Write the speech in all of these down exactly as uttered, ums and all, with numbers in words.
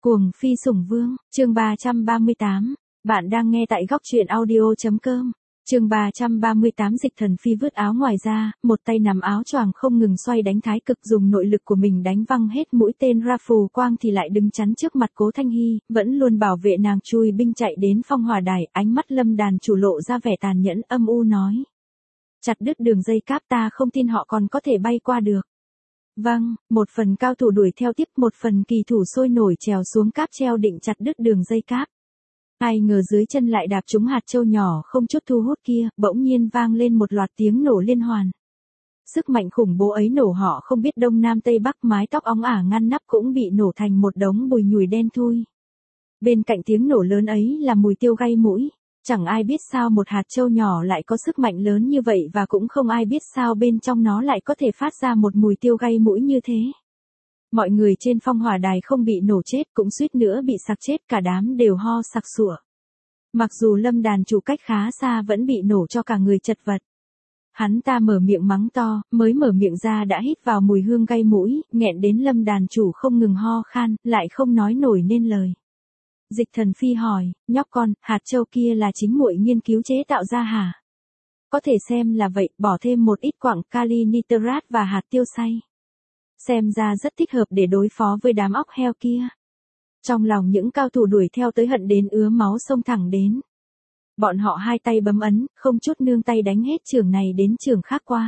Cuồng phi sủng vương, chương ba trăm ba mươi tám. Bạn đang nghe tại góc truyện audio chấm com. Chương ba trăm ba mươi tám. Dịch Thần Phi vứt áo ngoài ra, một tay nắm áo choàng không ngừng xoay đánh thái cực, dùng nội lực của mình đánh văng hết mũi tên ra. Phù Quang thì lại đứng chắn trước mặt Cố Thanh Hy, vẫn luôn bảo vệ nàng. Chui binh chạy đến phong hỏa đài, ánh mắt Lâm Đàn chủ lộ ra vẻ tàn nhẫn, âm u nói: chặt đứt đường dây cáp, ta không tin họ còn có thể bay qua được. Vâng, một phần cao thủ đuổi theo tiếp, một phần kỳ thủ sôi nổi trèo xuống cáp treo định chặt đứt đường dây cáp. Ai ngờ dưới chân lại đạp trúng hạt châu nhỏ không chút thu hút kia, bỗng nhiên vang lên một loạt tiếng nổ liên hoàn. Sức mạnh khủng bố ấy nổ họ không biết đông nam tây bắc, mái tóc óng ả ngăn nắp cũng bị nổ thành một đống bùi nhùi đen thui. Bên cạnh tiếng nổ lớn ấy là mùi tiêu gây mũi. Chẳng ai biết sao một hạt châu nhỏ lại có sức mạnh lớn như vậy, và cũng không ai biết sao bên trong nó lại có thể phát ra một mùi tiêu gây mũi như thế. Mọi người trên phong hỏa đài không bị nổ chết cũng suýt nữa bị sặc chết, cả đám đều ho sặc sụa. Mặc dù Lâm Đàn chủ cách khá xa vẫn bị nổ cho cả người chật vật. Hắn ta mở miệng mắng to, mới mở miệng ra đã hít vào mùi hương gây mũi, nghẹn đến Lâm Đàn chủ không ngừng ho khan, lại không nói nổi nên lời. Dịch Thần Phi hỏi: nhóc con, hạt châu kia là chính muội nghiên cứu chế tạo ra hả? Có thể xem là vậy, bỏ thêm một ít quặng kali nitrat và hạt tiêu xay. Xem ra rất thích hợp để đối phó với đám óc heo kia. Trong lòng những cao thủ đuổi theo tới hận đến ứa máu xông thẳng đến. Bọn họ hai tay bấm ấn, không chút nương tay đánh hết trường này đến trường khác qua.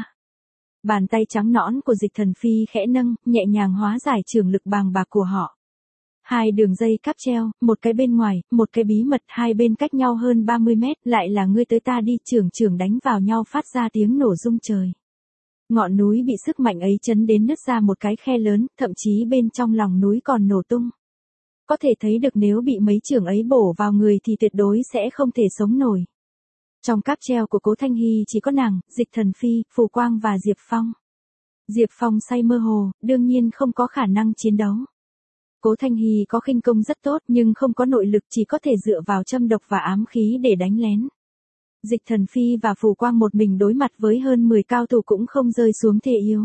Bàn tay trắng nõn của Dịch Thần Phi khẽ nâng, nhẹ nhàng hóa giải trường lực bàng bạc của họ. Hai đường dây cáp treo, một cái bên ngoài, một cái bí mật, hai bên cách nhau hơn ba mươi mét, lại là ngươi tới ta đi, trường trường đánh vào nhau phát ra tiếng nổ rung trời. Ngọn núi bị sức mạnh ấy chấn đến nứt ra một cái khe lớn, thậm chí bên trong lòng núi còn nổ tung. Có thể thấy được nếu bị mấy trường ấy bổ vào người thì tuyệt đối sẽ không thể sống nổi. Trong cáp treo của Cố Thanh Hy chỉ có nàng, Dịch Thần Phi, Phù Quang và Diệp Phong. Diệp Phong say mơ hồ, đương nhiên không có khả năng chiến đấu. Cố Thanh Hy có khinh công rất tốt nhưng không có nội lực, chỉ có thể dựa vào châm độc và ám khí để đánh lén. Dịch Thần Phi và Phù Quang một mình đối mặt với hơn mười cao thủ cũng không rơi xuống thế yếu.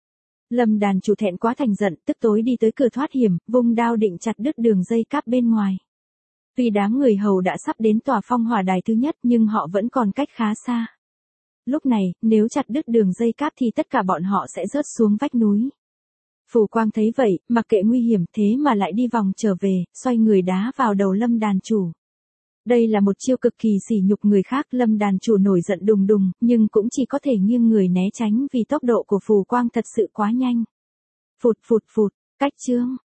Lâm Đàn chủ thẹn quá thành giận, tức tối đi tới cửa thoát hiểm, vung đao định chặt đứt đường dây cáp bên ngoài. Tuy đám người hầu đã sắp đến tòa phong hỏa đài thứ nhất nhưng họ vẫn còn cách khá xa. Lúc này, nếu chặt đứt đường dây cáp thì tất cả bọn họ sẽ rớt xuống vách núi. Phù Quang thấy vậy, mặc kệ nguy hiểm thế mà lại đi vòng trở về, xoay người đá vào đầu Lâm Đàn chủ. Đây là một chiêu cực kỳ sỉ nhục người khác. Lâm Đàn chủ nổi giận đùng đùng, nhưng cũng chỉ có thể nghiêng người né tránh vì tốc độ của Phù Quang thật sự quá nhanh. Phụt phụt phụt, cách chương,